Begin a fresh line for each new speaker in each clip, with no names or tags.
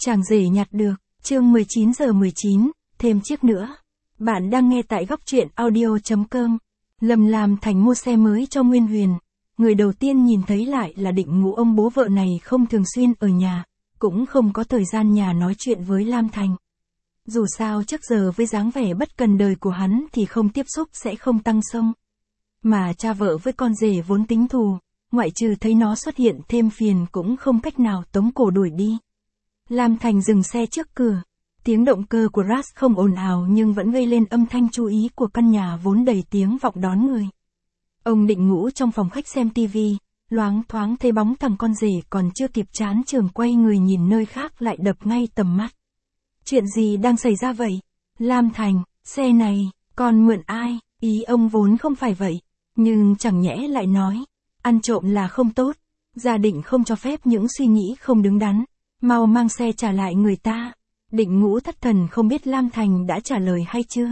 Chàng rể nhặt được, chương 19:19, thêm chiếc nữa. Bạn đang nghe tại góc truyện audio.com. Lâm Lam Thành mua xe mới cho Nguyên Huyền. Người đầu tiên nhìn thấy lại là Định Ngũ. Ông bố vợ này không thường xuyên ở nhà, cũng không có thời gian nhà nói chuyện với Lam Thành. Dù sao trước giờ với dáng vẻ bất cần đời của hắn thì không tiếp xúc sẽ không tăng sông. Mà cha vợ với con rể vốn tính thù, ngoại trừ thấy nó xuất hiện thêm phiền cũng không cách nào tống cổ đuổi đi. Lam Thành dừng xe trước cửa. Tiếng động cơ của Ras không ồn ào nhưng vẫn gây lên âm thanh chú ý của căn nhà vốn đầy tiếng vọng đón người. Ông Định Ngũ trong phòng khách xem tivi, loáng thoáng thấy bóng thằng con rể còn chưa kịp chán trường quay người nhìn nơi khác lại đập ngay tầm mắt. Chuyện gì đang xảy ra vậy? Lam Thành, xe này, con mượn ai? Ý ông vốn không phải vậy, nhưng chẳng nhẽ lại nói, ăn trộm là không tốt, gia đình không cho phép những suy nghĩ không đứng đắn, mau mang xe trả lại người ta. Định Ngũ thất thần không biết Lam Thành đã trả lời hay chưa.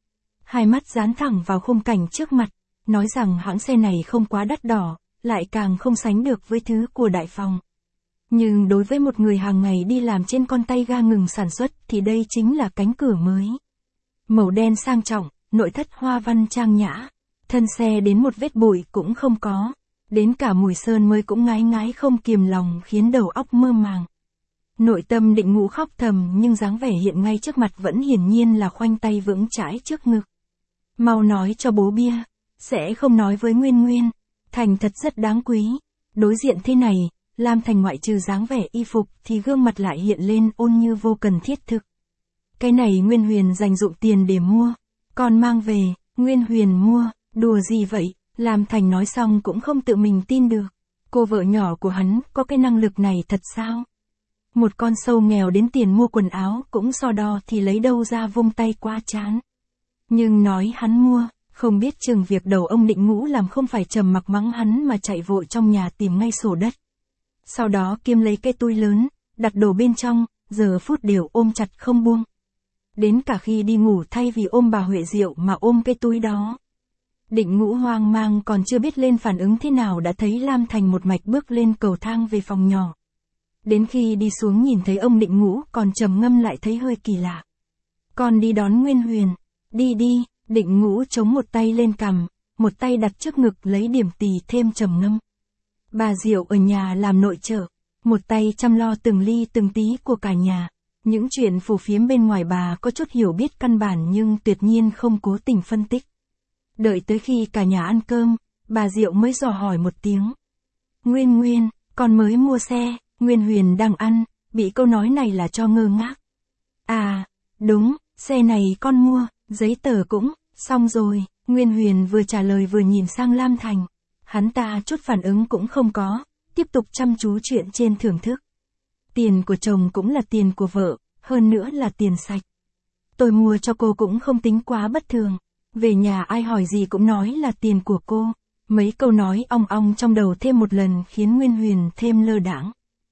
Hai mắt dán thẳng vào khung cảnh trước mặt, nói rằng hãng xe này không quá đắt đỏ, lại càng không sánh được với thứ của Đại Phòng. Nhưng đối với một người hàng ngày đi làm trên con tay ga ngừng sản xuất thì đây chính là cánh cửa mới. Màu đen sang trọng, nội thất hoa văn trang nhã, thân xe đến một vết bụi cũng không có, đến cả mùi sơn mới cũng ngái ngái không kiềm lòng khiến đầu óc mơ màng. Nội tâm Định Ngũ khóc thầm nhưng dáng vẻ hiện ngay trước mặt vẫn hiển nhiên là khoanh tay vững chãi trước ngực. Mau nói cho bố bia, sẽ không nói với Nguyên Nguyên, Thành thật rất đáng quý. Đối diện thế này, Lam Thành ngoại trừ dáng vẻ y phục thì gương mặt lại hiện lên ôn như vô cần thiết thực. Cái này Nguyên Huyền dành dụm tiền để mua, còn mang về, Nguyên Huyền mua, đùa gì vậy? Lam Thành nói xong cũng không tự mình tin được. Cô vợ nhỏ của hắn có cái năng lực này thật sao? Một con sâu nghèo đến tiền mua quần áo cũng so đo thì lấy đâu ra vung tay quá chán. Nhưng nói hắn mua, không biết chừng việc đầu ông Định Ngũ làm không phải trầm mặc mắng hắn mà chạy vội trong nhà tìm ngay sổ đất. Sau đó Kiêm lấy cái túi lớn, đặt đồ bên trong, giờ phút đều ôm chặt không buông. Đến cả khi đi ngủ thay vì ôm bà Huệ Diệu mà ôm cái túi đó. Định Ngũ hoang mang còn chưa biết lên phản ứng thế nào đã thấy Lam Thành một mạch bước lên cầu thang về phòng nhỏ. Đến khi đi xuống nhìn thấy ông Định Ngũ còn trầm ngâm lại thấy hơi kỳ lạ. Con đi đón Nguyên Huyền. Đi đi, Định Ngũ chống một tay lên cằm, một tay đặt trước ngực lấy điểm tì thêm trầm ngâm. Bà Diệu ở nhà làm nội trợ, một tay chăm lo từng ly từng tí của cả nhà. Những chuyện phù phiếm bên ngoài bà có chút hiểu biết căn bản nhưng tuyệt nhiên không cố tình phân tích. Đợi tới khi cả nhà ăn cơm, bà Diệu mới dò hỏi một tiếng. Nguyên Nguyên, con mới mua xe. Nguyên Huyền đang ăn, bị câu nói này là cho ngơ ngác. À, đúng, xe này con mua, giấy tờ cũng, xong rồi. Nguyên Huyền vừa trả lời vừa nhìn sang Lam Thành. Hắn ta chút phản ứng cũng không có, tiếp tục chăm chú chuyện trên thưởng thức. Tiền của chồng cũng là tiền của vợ, hơn nữa là tiền sạch. Tôi mua cho cô cũng không tính quá bất thường. Về nhà ai hỏi gì cũng nói là tiền của cô. Mấy câu nói ong ong trong đầu thêm một lần khiến Nguyên Huyền thêm lơ đãng.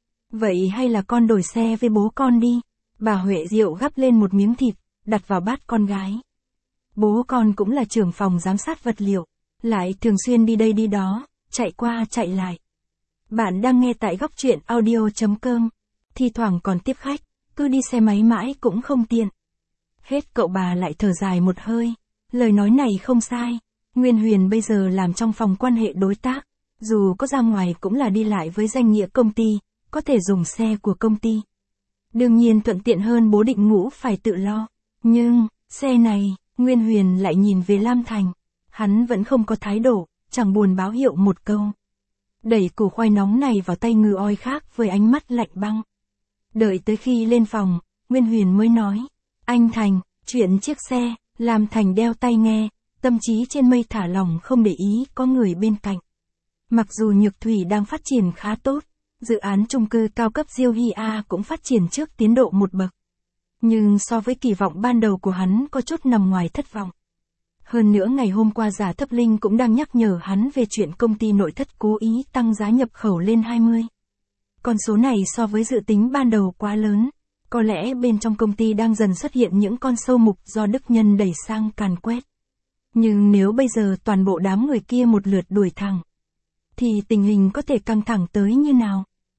Vậy hay là con đổi xe với bố con đi. Bà Huệ Diệu gắp lên một miếng thịt, đặt vào bát con gái. Bố con cũng là trưởng phòng giám sát vật liệu, lại thường xuyên đi đây đi đó, chạy qua chạy lại. Bạn đang nghe tại góc truyện audio.com. Thi thoảng còn tiếp khách, cứ đi xe máy mãi cũng không tiện. Hết cậu bà lại thở dài một hơi. Lời nói này không sai. Nguyên Huyền bây giờ làm trong phòng quan hệ đối tác. Dù có ra ngoài cũng là đi lại với danh nghĩa công ty, có thể dùng xe của công ty. Đương nhiên thuận tiện hơn bố Định Ngũ phải tự lo. Nhưng, xe này, Nguyên Huyền lại nhìn về Lam Thành. Hắn vẫn không có thái độ, chẳng buồn báo hiệu một câu. Đẩy củ khoai nóng này vào tay ngư oi khác với ánh mắt lạnh băng. Đợi tới khi lên phòng, Nguyên Huyền mới nói. Anh Thành, chuyện chiếc xe. Lam Thành đeo tai nghe, tâm trí trên mây thả lỏng không để ý có người bên cạnh. Mặc dù Nhược Thủy đang phát triển khá tốt, dự án chung cư cao cấp Diêu Hy A cũng phát triển trước tiến độ một bậc. Nhưng so với kỳ vọng ban đầu của hắn có chút nằm ngoài thất vọng. Hơn nữa ngày hôm qua Giả Thấp Linh cũng đang nhắc nhở hắn về chuyện công ty nội thất cố ý tăng giá nhập khẩu lên 20. Con số này so với dự tính ban đầu quá lớn. Có lẽ bên trong công ty đang dần xuất hiện những con sâu mục do Đức Nhân đẩy sang càn quét. Nhưng nếu bây giờ toàn bộ đám người kia một lượt đuổi thẳng, thì tình hình có thể căng thẳng tới như nào?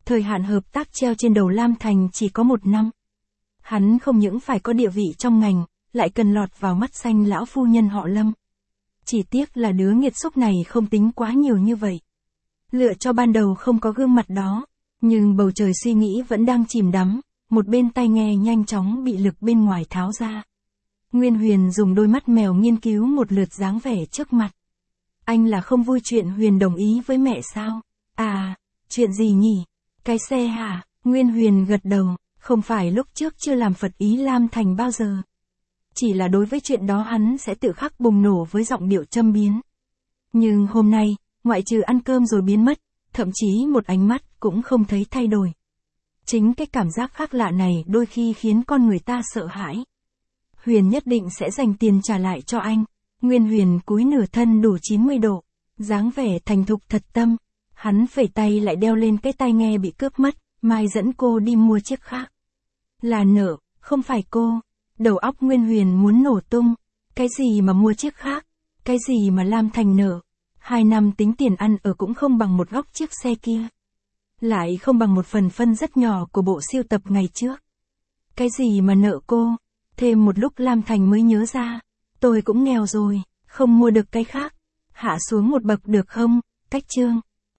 Thời hạn hợp tác treo trên đầu Lam Thành chỉ có 1 năm. Hắn không những phải có địa vị trong ngành, lại cần lọt vào mắt xanh lão phu nhân họ Lâm. Chỉ tiếc là đứa nghiệt xúc này không tính quá nhiều như vậy. Lựa cho ban đầu không có gương mặt đó, nhưng bầu trời suy nghĩ vẫn đang chìm đắm, một bên tai nghe nhanh chóng bị lực bên ngoài tháo ra. Nguyên Huyền dùng đôi mắt mèo nghiên cứu một lượt dáng vẻ trước mặt. Anh là không vui chuyện Huyền đồng ý với mẹ sao? À, chuyện gì nhỉ? Cái xe hả? Nguyên Huyền gật đầu, không phải lúc trước chưa làm phật ý Lam Thành bao giờ. Chỉ là đối với chuyện đó hắn sẽ tự khắc bùng nổ với giọng điệu châm biếm. Nhưng hôm nay, ngoại trừ ăn cơm rồi biến mất, thậm chí một ánh mắt cũng không thấy thay đổi. Chính cái cảm giác khác lạ này đôi khi khiến con người ta sợ hãi. Huyền nhất định sẽ dành tiền trả lại cho anh. Nguyên Huyền cúi nửa thân đủ 90 độ, dáng vẻ thành thục thật tâm. Hắn phẩy tay lại đeo lên cái tai nghe bị cướp mất, mai dẫn cô đi mua chiếc khác. Là nợ, không phải cô. Đầu óc Nguyên Huyền muốn nổ tung. Cái gì mà mua chiếc khác? Cái gì mà Lam Thành nợ? 2 năm tính tiền ăn ở cũng không bằng một góc chiếc xe kia. Lại không bằng một phần phân rất nhỏ của bộ siêu tập ngày trước. Cái gì mà nợ cô? Thêm một lúc Lam Thành mới nhớ ra. Tôi cũng nghèo rồi, không mua được cái khác. Hạ xuống một bậc được không? Cách chương.